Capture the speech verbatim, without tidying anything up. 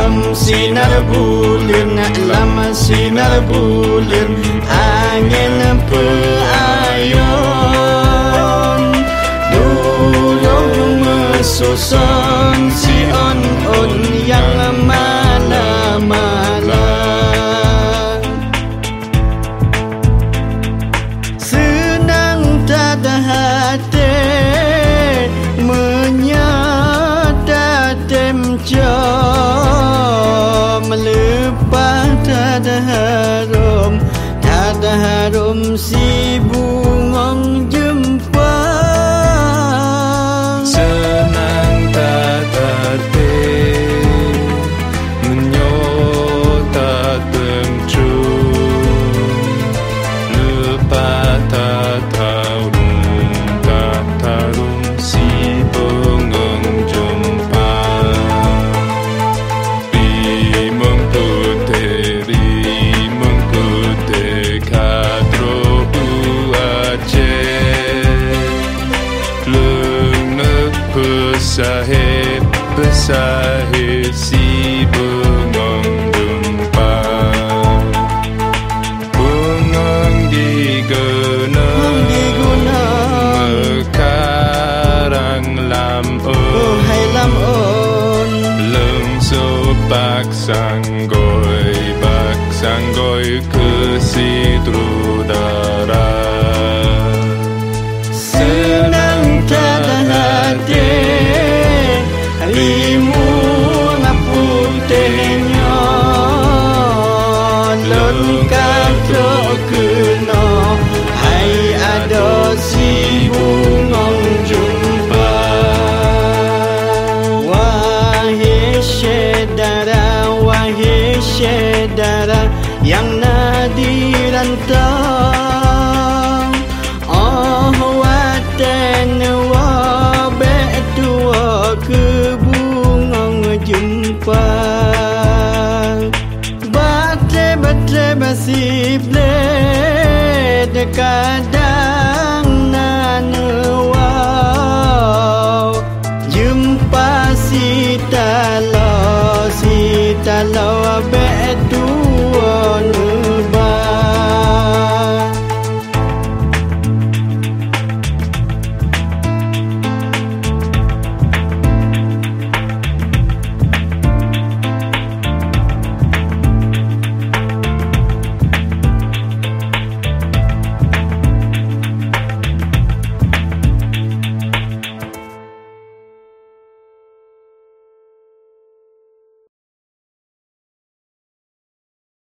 Lam sinar bulir, lam sinar bulir, angin peayon. Dulu mesusun si on-on yang mana-mana. Senang tak hati menyata temjam, melepas tak harum, tak harum si bungong jempa. Senang tak hati menyota temjam, lepas tak harum, tak harum si bungong jempa. Rimeng putih, rimeng putih kadro Aceh. Lenep pesahit, pesahit si bengong jempa. Bengong digena, mekarang lam on, hai lam on. lem sepak sanggoi, bak sanggoi ke Sidrudara. Senang tak hati limu ngaputihnya, lengkap tak kena, hai ada si bungong jumpa. Wahai saudara, wahai saudara yang nadi rantau, oh watan wa betua ke bungong jumpa. Bate bate basip le dekada